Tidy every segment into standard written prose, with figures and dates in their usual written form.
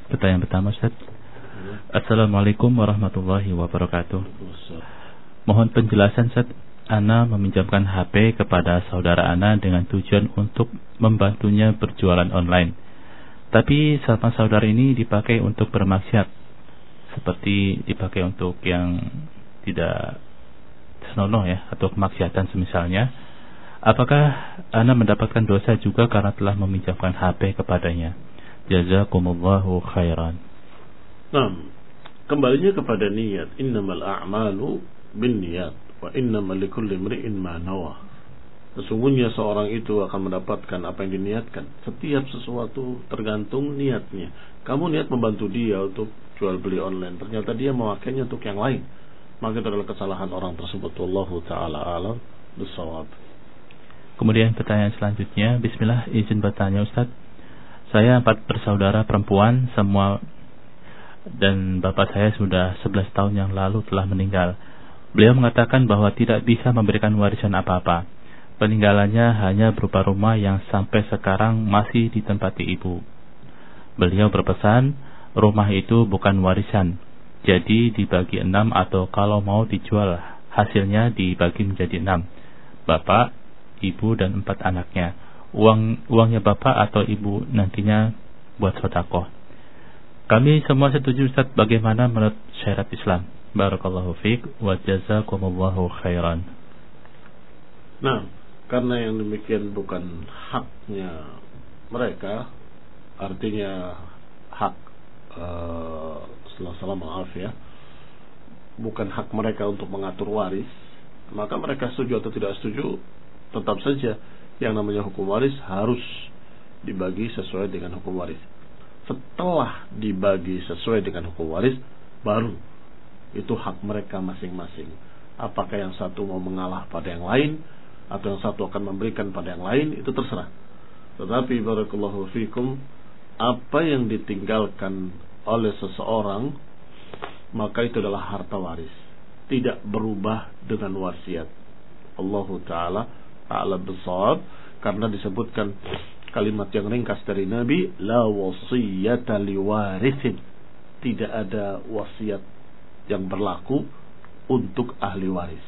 Pertanyaan pertama, Ustaz. Assalamualaikum warahmatullahi wabarakatuh. Mohon penjelasan, Ustaz. Ana meminjamkan HP kepada saudara Ana dengan tujuan untuk membantunya berjualan online. Tapi sama saudara ini dipakai untuk bermaksiat, seperti dipakai untuk yang tidak senonoh ya, atau kemaksiatan semisalnya. Apakah Ana mendapatkan dosa juga karena telah meminjamkan HP kepadanya? Jazakumullahu khairan. Nah, kembalinya kepada niat. Innamal a'malu binniyat wa innamal likulli imri'in ma nawa. Sesungguhnya seorang itu akan mendapatkan apa yang diniatkan. Setiap sesuatu tergantung niatnya. Kamu niat membantu dia untuk jual beli online, ternyata dia memakainya untuk yang lain, maka itu adalah kesalahan orang tersebut. Wallahu ta'ala alam bissawab. Kemudian pertanyaan selanjutnya. Bismillah, izin bertanya Ustaz. Saya 4 bersaudara perempuan semua, dan bapak saya sudah 11 tahun yang lalu telah meninggal. Beliau mengatakan bahwa tidak bisa memberikan warisan apa-apa. Peninggalannya hanya berupa rumah yang sampai sekarang masih ditempati ibu. Beliau berpesan, rumah itu bukan warisan, jadi dibagi 6 atau kalau mau dijual hasilnya dibagi menjadi 6. Bapak, ibu dan 4 anaknya. Uangnya bapak atau ibu nantinya buat sedekah. Kami semua setuju, Ustaz. Bagaimana menurut syariat Islam? Barakallahu fiik wa jazakumullahu khairan. Nah, karena yang demikian bukan haknya mereka, artinya hak maaf ya, bukan hak mereka untuk mengatur waris, maka mereka setuju atau tidak setuju, tetap saja yang namanya hukum waris harus dibagi sesuai dengan hukum waris. Setelah dibagi sesuai dengan hukum waris, baru itu hak mereka masing-masing. Apakah yang satu mau mengalah pada yang lain, atau yang satu akan memberikan pada yang lain, itu terserah. Tetapi barakallahu fikum, apa yang ditinggalkan oleh seseorang, maka itu adalah harta waris, tidak berubah dengan wasiat. Allahu ta'ala a'lam bissawab. Karena disebutkan kalimat yang ringkas dari Nabi, la wasiyata liwarithin, tidak ada wasiat yang berlaku untuk ahli waris.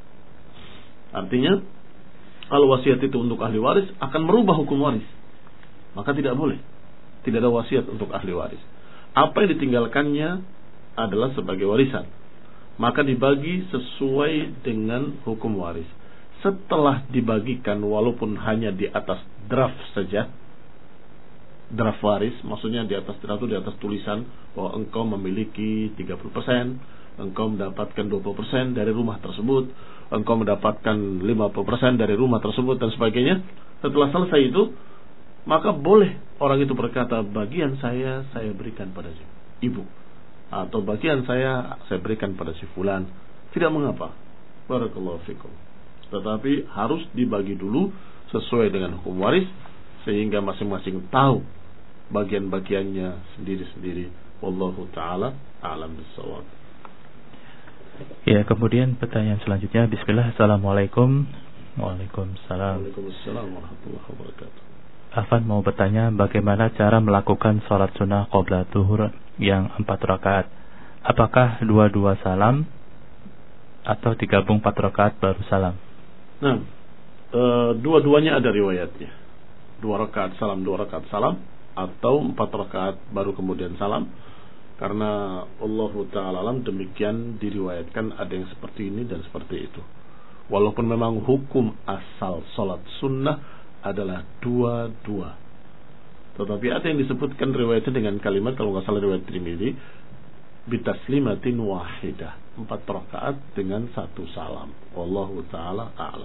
Artinya, kalau wasiat itu untuk ahli waris akan merubah hukum waris, maka tidak boleh. Tidak ada wasiat untuk ahli waris. Apa yang ditinggalkannya adalah sebagai warisan, maka dibagi sesuai dengan hukum waris. Setelah dibagikan, walaupun hanya di atas draft saja, draft waris, maksudnya di atas draft itu di atas tulisan bahwa engkau memiliki 30%, engkau mendapatkan 20% dari rumah tersebut, engkau mendapatkan 50% dari rumah tersebut dan sebagainya. Setelah selesai itu, maka boleh orang itu berkata, bagian saya berikan pada si ibu, atau bagian saya berikan pada si fulan. Tidak mengapa. Barakallahu fikum. Tetapi harus dibagi dulu sesuai dengan hukum waris, sehingga masing-masing tahu bagian-bagiannya sendiri-sendiri. Wallahu ta'ala a'lam bissawab. Ya, kemudian pertanyaan selanjutnya. Bismillah, assalamualaikum. Waalaikumsalam. Waalaikumsalam warahmatullahi wabarakatuh. Afan mau bertanya, bagaimana cara melakukan sholat sunnah qabla zuhur yang 4 rakaat? Apakah dua-dua salam atau digabung 4 rakaat baru salam? Nah, dua-duanya ada riwayatnya. 2 rakaat salam, 2 rakaat salam, atau 4 rakaat baru kemudian salam. Karena Allah Ta'ala alam demikian diriwayatkan, ada yang seperti ini dan seperti itu. Walaupun memang hukum asal sholat sunnah adalah 2-2, tetapi ada yang disebutkan riwayatnya dengan kalimat, kalau nggak salah riwayat Tirmidzi, bitaslimatin wahidah, 4 rakaat dengan 1 salam. Wallahu ta'ala a'lam.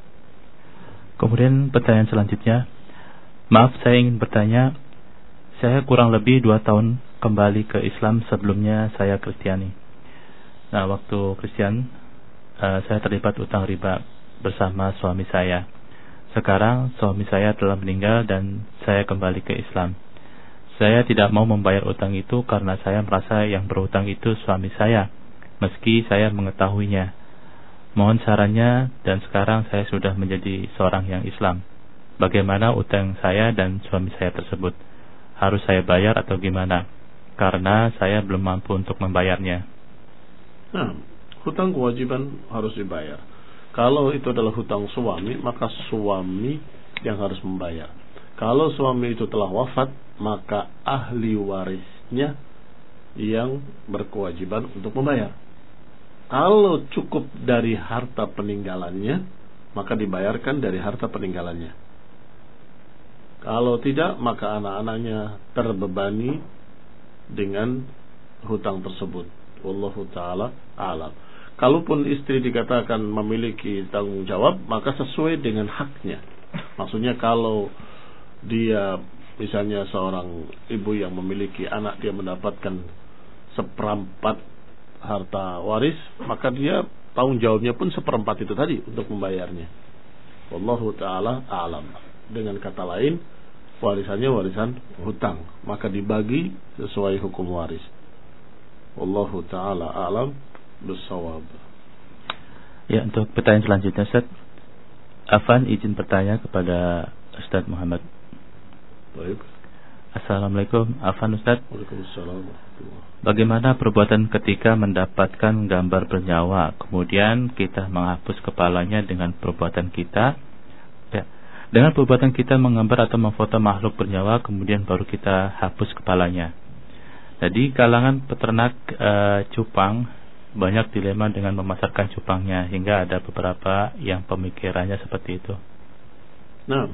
Kemudian pertanyaan selanjutnya. Maaf, saya ingin bertanya, saya kurang lebih 2 tahun kembali ke Islam. Sebelumnya saya Kristiani. Nah, waktu Kristen saya terlibat utang riba bersama suami saya. Sekarang suami saya telah meninggal dan saya kembali ke Islam. Saya tidak mau membayar utang itu karena saya merasa yang berutang itu suami saya, meski saya mengetahuinya. Mohon sarannya, dan sekarang saya sudah menjadi seorang yang Islam. Bagaimana utang saya dan suami saya tersebut? Harus saya bayar atau gimana? karena saya belum mampu untuk membayarnya. Nah, hutang kewajiban harus dibayar. Kalau itu adalah hutang suami, maka suami yang harus membayar. Kalau suami itu telah wafat, maka ahli warisnya yang berkewajiban untuk membayar. Kalau cukup dari harta peninggalannya, maka dibayarkan dari harta peninggalannya. Kalau tidak, maka anak-anaknya terbebani dengan hutang tersebut. Wallahu ta'ala a'lam. Kalaupun istri dikatakan memiliki tanggung jawab, maka sesuai dengan haknya. Maksudnya kalau dia misalnya seorang ibu yang memiliki anak, dia mendapatkan seperempat harta waris, maka dia tanggung jawabnya pun seperempat itu tadi untuk membayarnya. Wallahu ta'ala a'lam. Dengan kata lain, warisannya warisan hutang, maka dibagi sesuai hukum waris. Wallahu ta'ala a'lam bissawab. Ya, untuk pertanyaan selanjutnya, Ustaz. Afan izin bertanya kepada Ustaz Muhammad. Baik. Assalamualaikum, Afan Ustaz. Waalaikumsalam. Bagaimana perbuatan ketika mendapatkan gambar bernyawa, kemudian kita menghapus kepalanya dengan perbuatan kita? Ya, dengan perbuatan kita menggambar atau memfoto makhluk bernyawa, kemudian baru kita hapus kepalanya. Jadi kalangan peternak cupang banyak dilema dengan memasarkan cupangnya, hingga ada beberapa yang pemikirannya seperti itu. Nah,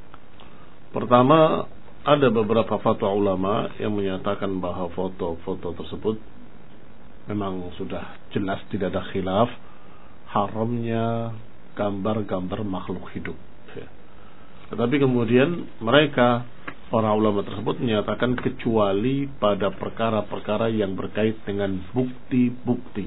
pertama, ada beberapa fatwa ulama yang menyatakan bahwa foto-foto tersebut memang sudah jelas tidak ada khilaf haramnya gambar-gambar makhluk hidup. Tetapi kemudian mereka, para ulama tersebut, menyatakan kecuali pada perkara-perkara yang berkait dengan bukti-bukti,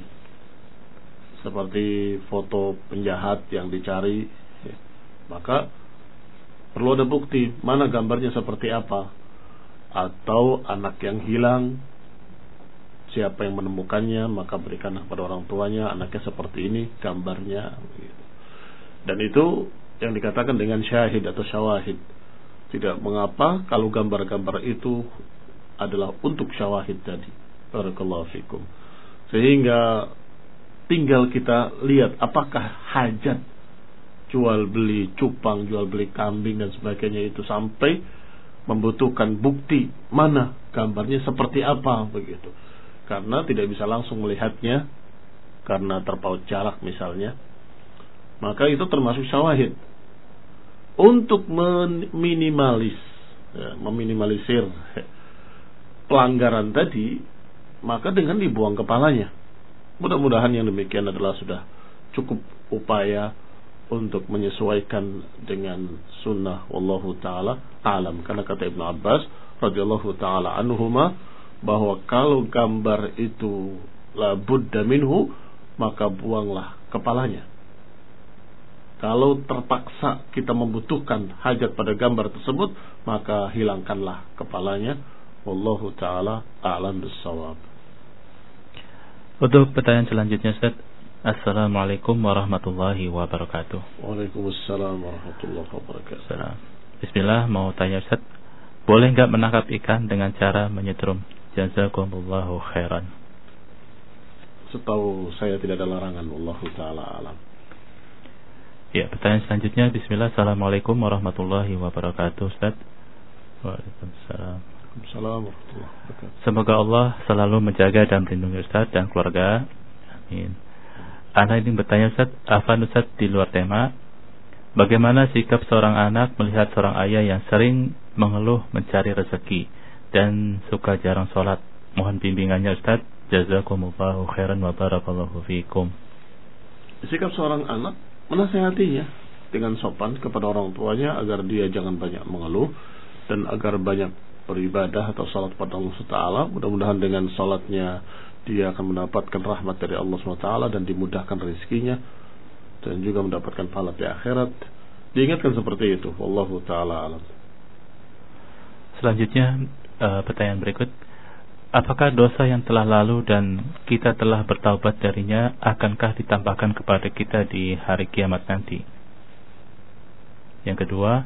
seperti foto penjahat yang dicari, maka perlu ada bukti mana gambarnya seperti apa, atau anak yang hilang, siapa yang menemukannya, maka berikanlah pada orang tuanya, anaknya seperti ini gambarnya. Dan itu yang dikatakan dengan syahid atau syawahid. Tidak mengapa kalau gambar-gambar itu adalah untuk syawahid tadi. Barakallahu fikum. Sehingga tinggal kita lihat apakah hajat jual beli cupang, jual beli kambing dan sebagainya itu sampai membutuhkan bukti mana gambarnya seperti apa begitu. Karena tidak bisa langsung melihatnya karena terpaut jarak misalnya, maka itu termasuk syawahid. Untuk meminimalisir pelanggaran tadi, maka dengan dibuang kepalanya. Mudah-mudahan yang demikian adalah sudah cukup upaya untuk menyesuaikan dengan sunnah. Wallahu ta'ala alam. Karena kata Ibnu Abbas radhiyallahu ta'ala anhuma, bahwa kalau gambar itu la budda minhu, maka buanglah kepalanya. Kalau terpaksa kita membutuhkan hajat pada gambar tersebut, maka hilangkanlah kepalanya. Wallahu ta'ala a'lam bissawab. Untuk pertanyaan selanjutnya, Ustaz. Assalamualaikum warahmatullahi wabarakatuh. Waalaikumsalam warahmatullahi wabarakatuh. Bismillah, mau tanya Ustaz, boleh enggak menangkap ikan dengan cara menyetrum? Jazakumullahu khairan. Setahu saya tidak ada larangan. Wallahu ta'ala alam. Ya, pertanyaan selanjutnya. Bismillah, assalamualaikum warahmatullahi wabarakatuh, Ustaz. Waalaikumsalam. Semoga Allah selalu menjaga dan melindungi Ustaz dan keluarga. Amin. Anak ini bertanya, Ustaz, Afan Ustaz, di luar tema, bagaimana sikap seorang anak melihat seorang ayah yang sering mengeluh mencari rezeki dan suka jarang sholat? Mohon bimbingannya, Ustaz. Jazakumullahu khairan wa barakallahu fiikum. Sikap seorang anak, menasihatinya dengan sopan kepada orang tuanya agar dia jangan banyak mengeluh dan agar banyak beribadah atau salat pada Allah Taala. Mudah-mudahan dengan salatnya dia akan mendapatkan rahmat dari Allah SWT dan dimudahkan rezekinya dan juga mendapatkan pahala di akhirat. Diingatkan seperti itu. Wallahu ta'ala alam. Selanjutnya pertanyaan berikut, apakah dosa yang telah lalu dan kita telah bertaubat darinya akankah ditambahkan kepada kita di hari kiamat nanti? Yang kedua,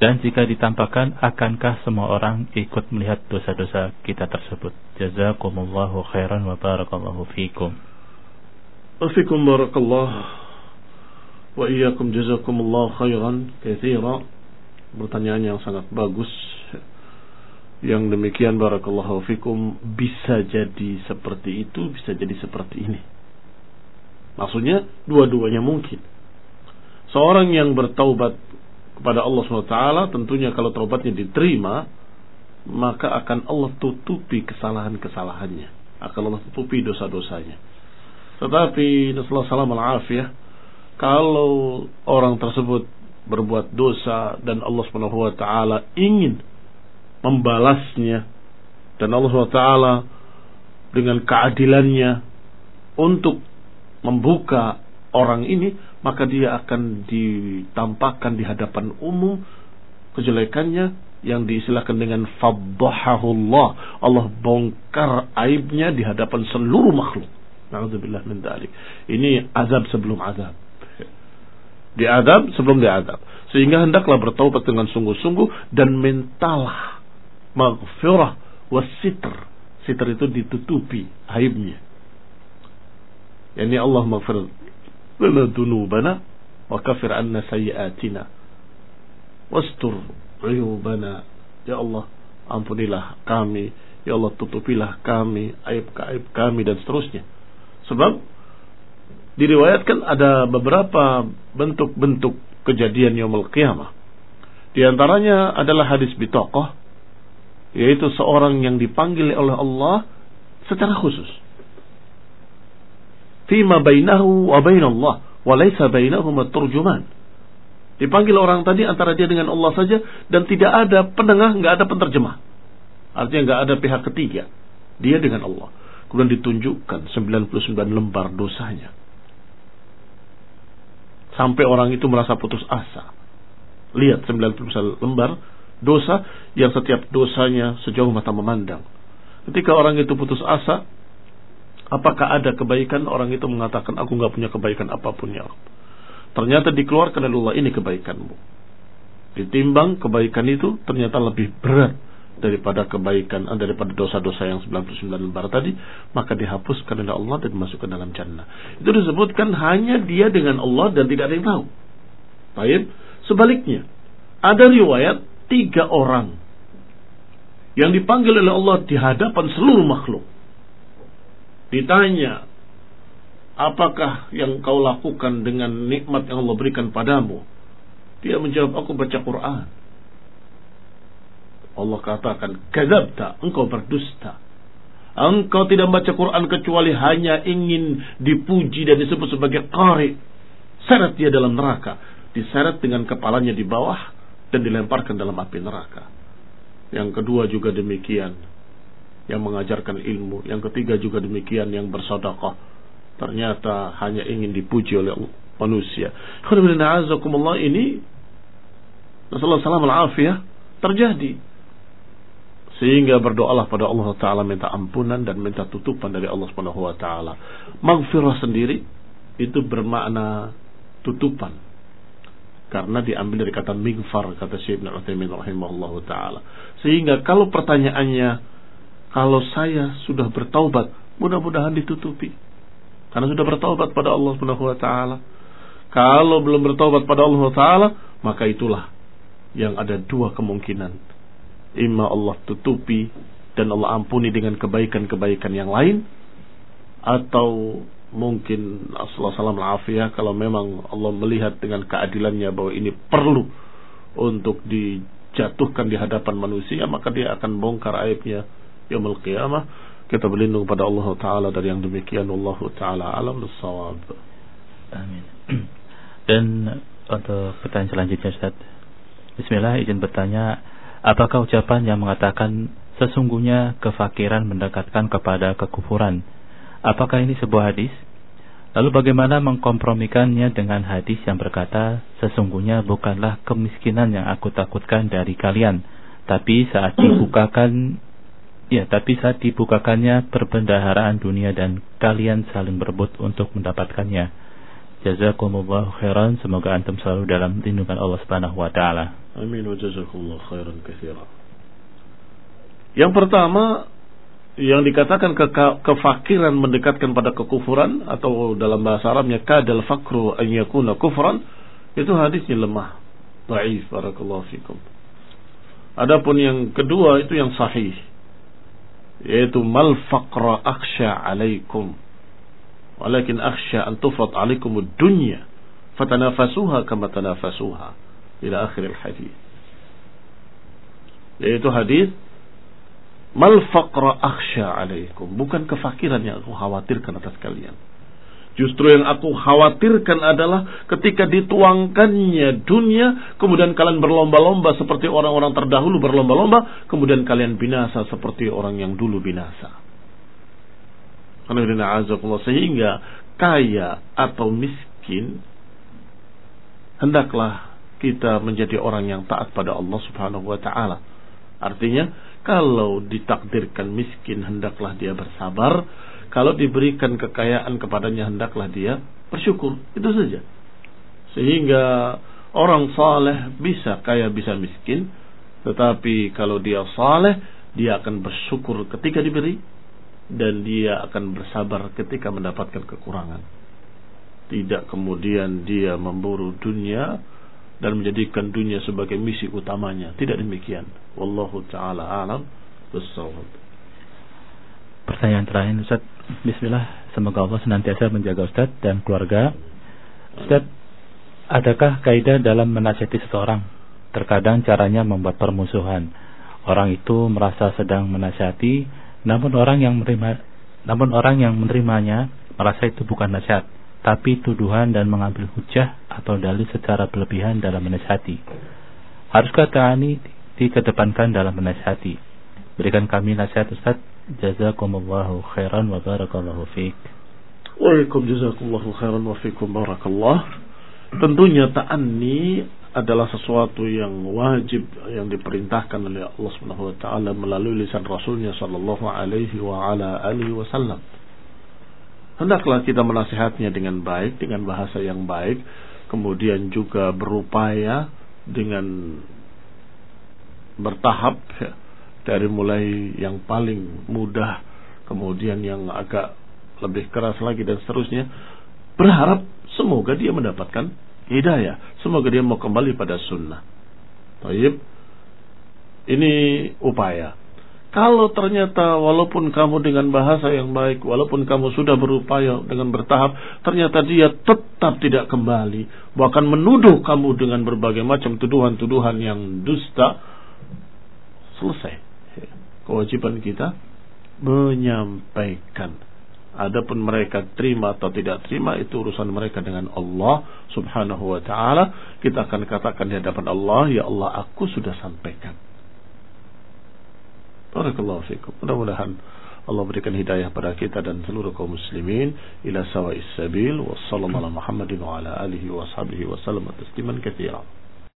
Dan jika ditampakkan, akankah semua orang ikut melihat dosa-dosa kita tersebut? Jazakumullahu khairan wa barakallahu fikum. Wafikum barakallah wa iyyakum jazakumullahu khairan katsira. Pertanyaan yang sangat bagus. Yang demikian barakallahu fikum, bisa jadi seperti itu, bisa jadi seperti ini. Maksudnya dua-duanya mungkin. Seorang yang bertaubat kepada Allah SWT, tentunya kalau taubatnya diterima, maka akan Allah tutupi kesalahan-kesalahannya, akan Allah tutupi dosa-dosanya. Tetapi nasallahu salam al-afiyah, kalau orang tersebut berbuat dosa dan Allah SWT ingin membalasnya, dan Allah SWT dengan keadilannya untuk membuka orang ini, maka dia akan ditampakkan di hadapan umum kejelekannya yang diistilahkan dengan faddahahullah. Allah bongkar aibnya di hadapan seluruh makhluk. Na'udzubillah min dzalik. Ini azab sebelum azab. Diadab sebelum diadab. Sehingga hendaklah bertaubat dengan sungguh-sungguh dan mintalah maghfirah wasitr. Sitr itu ditutupi aibnya. Yani Allah maghfir lana dzunubana wa kaffir 'anna sayyi'atina wastur 'uyubana. Ya Allah, ampunilah kami, ya Allah tutupilah kami aib-aib kami, dan seterusnya. Sebab diriwayatkan ada beberapa bentuk-bentuk kejadian yaumul qiyamah. Di antaranya adalah hadis bitaqah, yaitu seorang yang dipanggil oleh Allah secara khusus. Fima bainahu wa bainallah wa laysa bainahuma turjuman. Dipanggil orang tadi antara dia dengan Allah saja, dan tidak ada penengah, enggak ada penterjemah. Artinya enggak ada pihak ketiga. Dia dengan Allah. Kemudian ditunjukkan 99 lembar dosanya. Sampai orang itu merasa putus asa. Lihat 99 lembar dosa yang setiap dosanya sejauh mata memandang. Ketika orang itu putus asa, apakah ada kebaikan? Orang itu mengatakan, aku enggak punya kebaikan apapun ya Allah. Ternyata dikeluarkan oleh Allah, ini kebaikanmu. Ditimbang kebaikan itu ternyata lebih berat daripada kebaikan, daripada dosa-dosa yang 99 lembar tadi, maka dihapuskan oleh Allah dan dimasukkan dalam jannah. Itu disebutkan hanya dia dengan Allah dan tidak ada yang tahu. Baik, sebaliknya ada riwayat 3 orang yang dipanggil oleh Allah di hadapan seluruh makhluk. Ditanya, apakah yang kau lakukan dengan nikmat yang Allah berikan padamu? Dia menjawab, aku baca Quran. Allah katakan, kadzabta, engkau berdusta. Engkau tidak membaca Quran kecuali hanya ingin dipuji dan disebut sebagai qari. Seret dia dalam neraka. Diseret dengan kepalanya di bawah dan dilemparkan dalam api neraka. Yang kedua juga demikian, yang mengajarkan ilmu. Yang ketiga juga demikian, yang bersedekah. Ternyata hanya ingin dipuji oleh manusia. Ini Rasulullah SAW terjadi. Sehingga berdoalah pada Allah Ta'ala, minta ampunan dan minta tutupan dari Allah Subhanahu Wa Ta'ala. Maghfirah sendiri itu bermakna tutupan, karena diambil dari kata mighfar, kata Syekh Ibnu Utsaimin rahimahullahu ta'ala. Sehingga kalau pertanyaannya, kalau saya sudah bertaubat, mudah-mudahan ditutupi, karena sudah bertaubat pada Allah Subhanahu Wa Ta'ala. Kalau belum bertaubat pada Allah Ta'ala, maka itulah yang ada 2 kemungkinan. Imma Allah tutupi dan Allah ampuni dengan kebaikan-kebaikan yang lain, atau mungkin Assalamualaikum afiyah, kalau memang Allah melihat dengan keadilannya bahwa ini perlu untuk dijatuhkan di hadapan manusia, maka dia akan bongkar aibnya yaumul qiyamah. Kita berlindung pada Allah Ta'ala dari yang demikian. Wallahu Ta'ala alam bissawab. Amin. Dan untuk pertanyaan selanjutnya, Ustaz. Bismillah, izin bertanya, apakah ucapan yang mengatakan sesungguhnya kefakiran mendekatkan kepada kekufuran, apakah ini sebuah hadis? Lalu bagaimana mengkompromikannya dengan hadis yang berkata, sesungguhnya bukanlah kemiskinan yang aku takutkan dari kalian, tapi saat dibukakannya perbendaharaan dunia dan kalian saling berebut untuk mendapatkannya. Jazakumullahu khairan, semoga antum selalu dalam lindungan Allah Subhanahu wa taala. Amin wa jazakumullah khairan katsira. Yang pertama, yang dikatakan kefakiran mendekatkan pada kekufuran, atau dalam bahasa Arabnya kadal fakru an yakuna kufran, itu hadisnya lemah, dhaif, barakallahu fikum. Adapun yang kedua itu yang sahih, yaitu mal faqra akhsha alaikum walakin akhsha an tufrat alaikum ad-dunya fatanafasuha kama tanafasuha ila akhir al-hadis. Yaitu hadis mal faqra akhsha alaikum, bukan kefakiran yang aku khawatirkan atas kalian. Justru yang aku khawatirkan adalah ketika dituangkannya dunia, kemudian kalian berlomba-lomba seperti orang-orang terdahulu berlomba-lomba, kemudian kalian binasa seperti orang yang dulu binasa. Sehingga kaya atau miskin, hendaklah kita menjadi orang yang taat pada Allah Subhanahu wa ta'ala. Artinya, kalau ditakdirkan miskin, hendaklah dia bersabar. Kalau diberikan kekayaan kepadanya, hendaklah dia bersyukur. Itu saja. Sehingga orang saleh bisa kaya, bisa miskin. Tetapi kalau dia saleh, dia akan bersyukur ketika diberi, dan dia akan bersabar ketika mendapatkan kekurangan. Tidak kemudian dia memburu dunia dan menjadikan dunia sebagai misi utamanya. Tidak demikian. Wallahu ta'ala a'lam bissawab. Pertanyaan terakhir, Ustaz. Bismillah, semoga Allah senantiasa menjaga Ustaz dan keluarga. Ustaz, adakah kaidah dalam menasihati seseorang? Terkadang caranya membuat permusuhan. Orang itu merasa sedang menasihati, namun orang yang menerimanya merasa itu bukan nasihat, tapi tuduhan dan mengambil hujah atau dalil secara berlebihan dalam menasihati. Haruskah ini dikedepankan dalam menasihati? Berikan kami nasihat, Ustaz. Jazakumullahu khairan wa barakallahu fiik. Waalaikum jazakumullahu khairan wa fiikum barakallah. Tentunya ta'anni adalah sesuatu yang wajib, yang diperintahkan oleh Allah Subhanahu wa taala melalui lisan Rasulnya sallallahu alaihi wa ala alihi wasallam. Hendaklah kita menasihatnya dengan baik, dengan bahasa yang baik, kemudian juga berupaya dengan bertahap, dari mulai yang paling mudah, kemudian yang agak lebih keras lagi, dan seterusnya. Berharap semoga dia mendapatkan hidayah, semoga dia mau kembali pada sunnah. Baik, ini upaya. Kalau ternyata walaupun kamu dengan bahasa yang baik, walaupun kamu sudah berupaya dengan bertahap, ternyata dia tetap tidak kembali, bahkan menuduh kamu dengan berbagai macam tuduhan-tuduhan yang dusta, selesai. Kewajiban kita menyampaikan. Adapun mereka terima atau tidak terima, itu urusan mereka dengan Allah Subhanahu wa ta'ala. Kita akan katakan di hadapan Allah, ya Allah, aku sudah sampaikan. Barakallahu fikum. Mudah-mudahan Allah berikan hidayah pada kita dan seluruh kaum muslimin ila sawa'is sabil. Wassallallahu ala Muhammadin wa ala alihi wa sahbihi wa sallam tasliman katsiran.